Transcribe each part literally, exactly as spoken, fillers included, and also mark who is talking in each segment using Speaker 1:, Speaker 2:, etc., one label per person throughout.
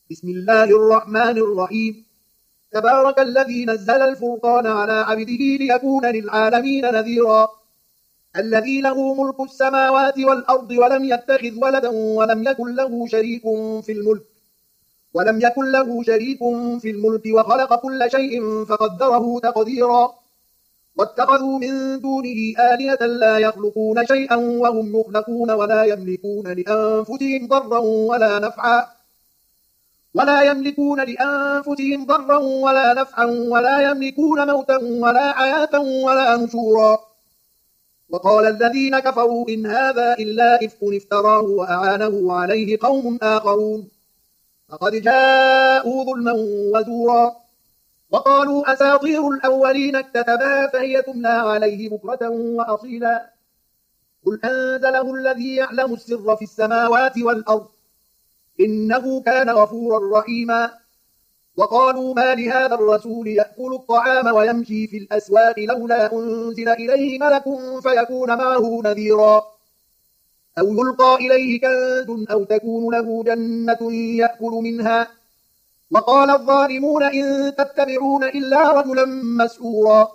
Speaker 1: بسم الله الرحمن الرحيم. تبارك الذي نزل الفرقان على عبده ليكون للعالمين نذيرا. الذي له ملك السماوات والأرض ولم يتخذ ولدا ولم يكن له شريك في الملك ولم يكن له شريك في الملك وخلق كل شيء فقدره تقديرا. واتخذوا من دونه آلهة لا يخلقون شيئا وهم يخلقون ولا يملكون لأنفسهم ضرا ولا نفعا ولا يملكون لأنفسهم ضرا ولا نفعا ولا يملكون موتا ولا حياة ولا نشورا. وقال الذين كفروا إن هذا إلا إفك افتراه وأعانه عليه قوم آخرون فقد جاءوا ظلما وزورا. وقالوا أساطير الأولين اكتتبها فهي تملى عليه بكرة وأصيلا. قل أنزله الذي يعلم السر في السماوات والأرض إنه كان غفورا رحيما. وقالوا ما لهذا الرسول يأكل الطعام ويمشي في الأسواق لولا أنزل إليه ملك فيكون معه نذيرا أو يلقى إليه كنز أو تكون له جنة يأكل منها. وقال الظالمون إن تتبعون إلا رجلا مسحورا.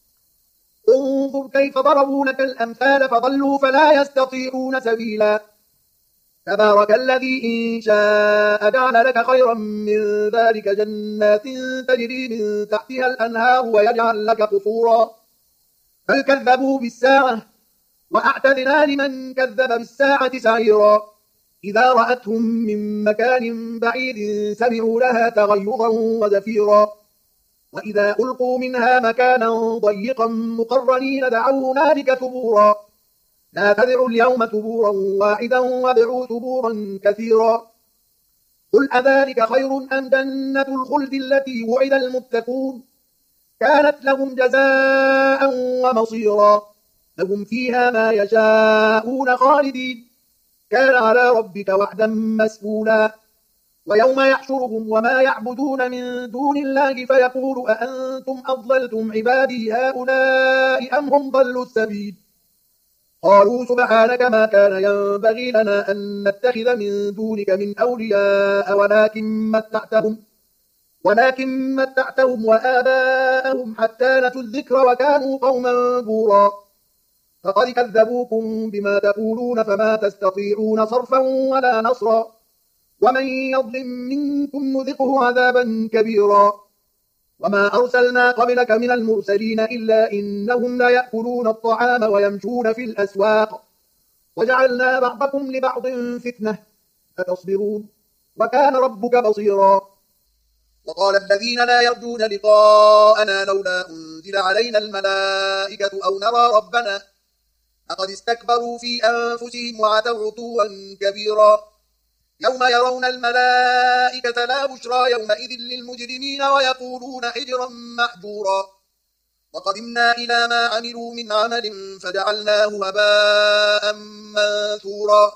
Speaker 1: انظر كيف ضربوا لك الأمثال فضلوا فلا يستطيعون سبيلا. تبارك الذي إن شاء جعل لك خيرا من ذلك جنات تجري من تحتها الأنهار ويجعل لك قصورا. بل كذبوا بالساعة وأعتدنا لمن كذب بالساعة سعيرا. إذا رأتهم من مكان بعيد سمعوا لها تغيظا وزفيرا. وإذا ألقوا منها مكانا ضيقا مقرنين دعوا هنالك ثبورا. لا تدعوا اليوم ثبورا واحدا وادعوا ثبورا كثيرا. قل أذلك خير أم جنة الخلد التي وعد المتقون كانت لهم جزاء ومصيرا. لهم فيها ما يشاءون خالدين كان على ربك وعدا مسئولا. ويوم يحشرهم وما يعبدون من دون الله فيقول أأنتم أضللتم عبادي هؤلاء أم هم ضلوا السبيل. قالوا سبحانك ما كان ينبغي لنا أن نتخذ من دونك من أولياء ولكن متعتهم ولكن متعتهم وآباءهم حتى نسوا الذكر وكانوا قوما بورا. فقد كذبوكم بما تقولون فما تستطيعون صرفا ولا نصرا. ومن يظلم منكم نذقه عذابا كبيرا. وما أرسلنا قبلك من المرسلين إلا إنهم ليأكلون الطعام ويمشون في الأسواق وجعلنا بعضكم لبعض فتنة أتصبرون وكان ربك بصيرا. وقال الذين لا يرجون لقاءنا لولا أنزل علينا الملائكة أو نرى ربنا لقد استكبروا في أنفسهم وعتوا عتوا كبيرا. يوم يرون الملائكة لا بشرى يومئذ للمجرمين ويقولون حجرا محجورا. وقدمنا إلى ما عملوا من عمل فجعلناه هباء منثورا.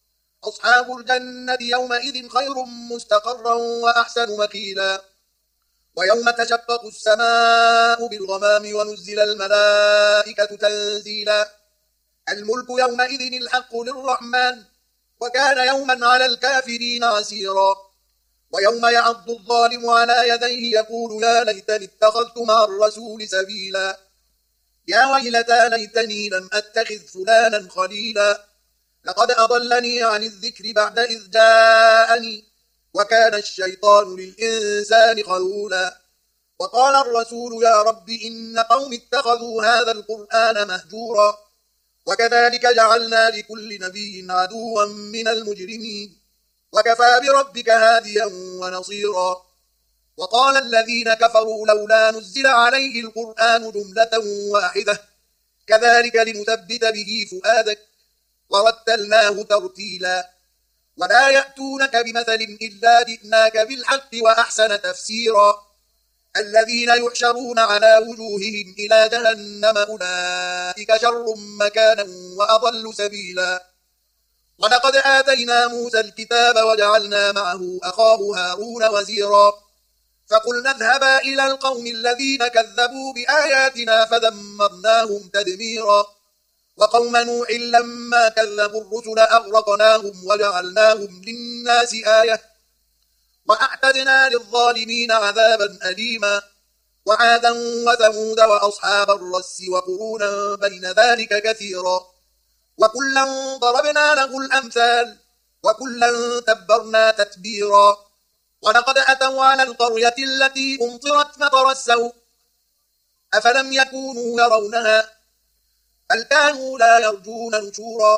Speaker 1: أصحاب الجنة يومئذ خير مستقرا وأحسن مقيلا. ويوم تشقق السماء بالغمام ونزل الملائكة تنزيلا. الملك يومئذ الحق للرحمن وكان يوما على الكافرين عسيرا. ويوم يعض الظالم على يديه يقول يا ليتني اتخذت مع الرسول سبيلا. يا ويلتى ليتني لم أتخذ فلانا خليلا لقد أضلني عن الذكر بعد إذ جاءني وكان الشيطان للإنسان خذولا. وقال الرسول يا رب إن قوم اتخذوا هذا القرآن مهجورا. وكذلك جعلنا لكل نبي عدوا من المجرمين وكفى بربك هاديا ونصيرا. وقال الذين كفروا لولا نزل عليه القرآن جملة واحدة كذلك لنثبت به فؤادك ورتلناه ترتيلا. ولا يأتونك بمثل إلا جئناك بالحق وأحسن تفسيرا. الذين يحشرون على وجوههم إلى جهنم أولئك شر مكانا وأضل سبيلا. ولقد آتينا موسى الكتاب وجعلنا معه أخاه هارون وزيرا. فقلنا اذهبا إلى القوم الذين كذبوا بآياتنا فدمرناهم تدميرا. وقوم نوح لما كذبوا الرسل أغرقناهم وجعلناهم للناس آية وأعتدنا وأعتدنا للظالمين عذابا أليما وعادا وثمود وأصحاب الرس وقرونا بين ذلك كثيرا وكلا ضربنا له الأمثال وكلا تبرنا تتبيرا ولقد أتوا على القرية التي أمطرت مطر السوء أفلم يكونوا يرونها بل كانوا لا يرجون نشورا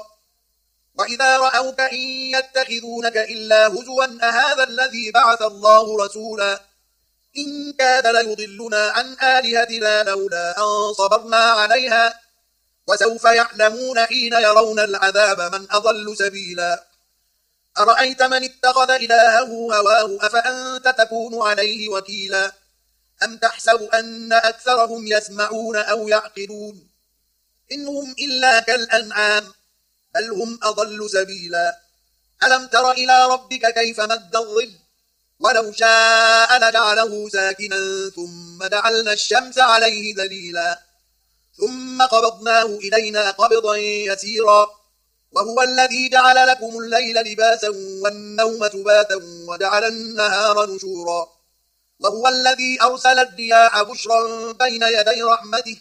Speaker 1: وإذا رأوك إن يتخذونك إلا هزوا أهذا الذي بعث الله رسولا إن كاد ليضلنا عن آلهتنا لولا أن صبرنا عليها وسوف يعلمون حين يرون العذاب من أضل سبيلا أرأيت من اتخذ إلهه هواه أفأنت تكون عليه وكيلا أم تحسب أن أكثرهم يسمعون أو يعقلون إنهم إلا كالأنعام بل هم أضل سبيلا ألم تر إلى ربك كيف مد الظل ولو شاء لجعله ساكنا ثم جعلنا الشمس عليه دليلا ثم قبضناه إلينا قبضا يسيرا وهو الذي جعل لكم الليل لباسا والنوم سباتا وجعل النهار نشورا وهو الذي أرسل الرياح بشرا بين يدي رحمته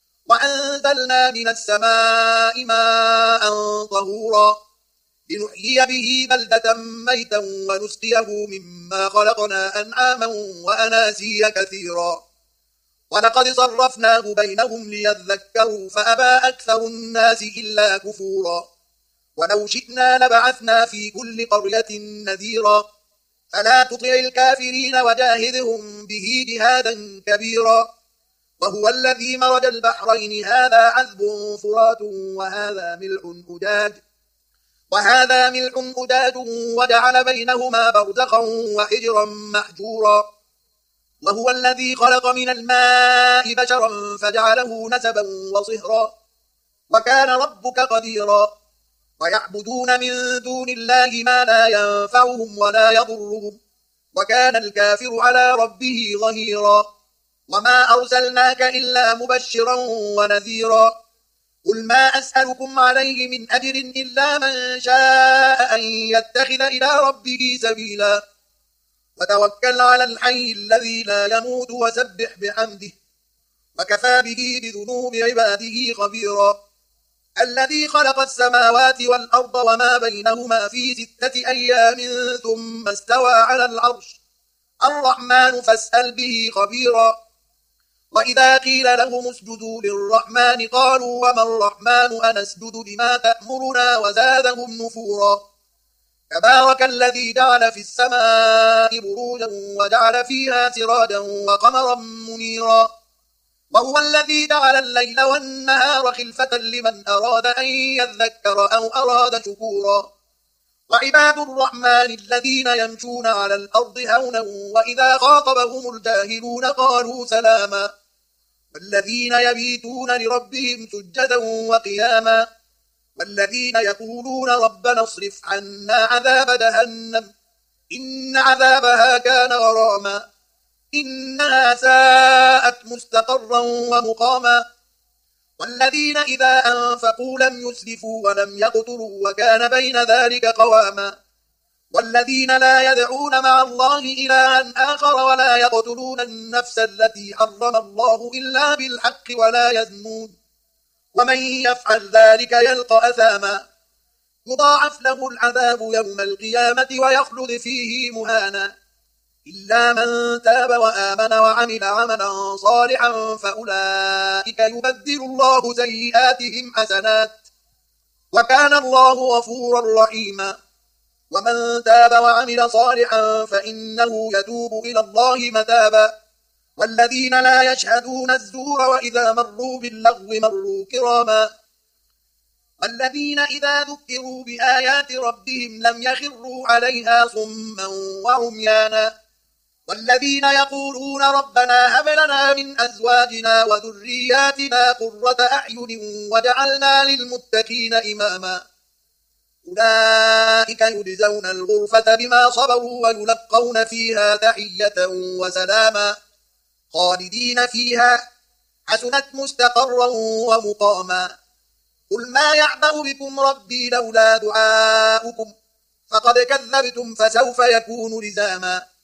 Speaker 1: وأنزلنا من السماء ماء طهورا لنحيي به بلدة ميتا ونسقيه مما خلقنا أنعاما وأناسيا كثيرا ولقد صرفناه بينهم ليذكروا فأبى أكثر الناس إلا كفورا ولو شئنا لبعثنا في كل قرية نذيرا فلا تطع الكافرين وجاهدهم به جهادا كبيرا وهو الذي مرج البحرين هذا عذب فرات وهذا ملح أجاج وهذا ملح أجاج وجعل بينهما برزخا وحجرا محجورا وهو الذي خلق من الماء بشرا فجعله نسبا وصهرا وكان ربك قديرا ويعبدون من دون الله ما لا ينفعهم ولا يضرهم وكان الكافر على ربه ظهيرا وما أرسلناك إلا مبشرا ونذيرا قل ما أسألكم عليه من أجر إلا من شاء أن يتخذ إلى ربه سبيلا وتوكل على الحي الذي لا يموت وسبح بحمده وكفى به بذنوب عباده خبيرا الذي خلق السماوات والأرض وما بينهما في ستة أيام ثم استوى على العرش الرحمن فاسأل به خبيرا وإذا قيل لهم اسجدوا للرحمن قالوا وما الرحمن أنسجد لما تأمرنا وزادهم نفورا تبارك الذي جعل في السماء بروجا وجعل فيها سراجا وقمرا منيرا وهو الذي جعل الليل والنهار خلفة لمن أراد أن يذكر أو أراد شكورا وعباد الرحمن الذين يمشون على الأرض هونا وإذا خاطبهم الجاهلون قالوا سلاما والذين يبيتون لربهم سجدا وقياما والذين يقولون ربنا اصرف عنا عذاب جهنم إن عذابها كان غراما إنها ساءت مستقرا ومقاما والذين إذا أنفقوا لم يسرفوا ولم يقتروا وكان بين ذلك قواما والذين لا يدعون مع الله إلها آخر ولا يقتلون النفس التي حرم الله إلا بالحق ولا يزنون ومن يفعل ذلك يلقى أثاما يضاعف له العذاب يوم القيامة ويخلد فيه مهانا إلا من تاب وآمن وعمل عملا صالحا فأولئك يبدل الله سيئاتهم حسنات وكان الله غفورا رحيما ومن تاب وعمل صالحا فإنه يتوب إلى الله متابا والذين لا يشهدون الزور وإذا مروا باللغو مروا كراما والذين إذا ذكروا بآيات ربهم لم يخروا عليها صما وعميانا والذين يقولون ربنا هب لنا من أزواجنا وذرياتنا قرة أعين وجعلنا للمتقين إماما أولئك يجزون الغرفة بما صبروا ويلقون فيها تحية وسلاما خالدين فيها حسنت مستقرا ومقاما قل ما يعبأ بكم ربي لولا دعاؤكم فقد كذبتم فسوف يكون لزاما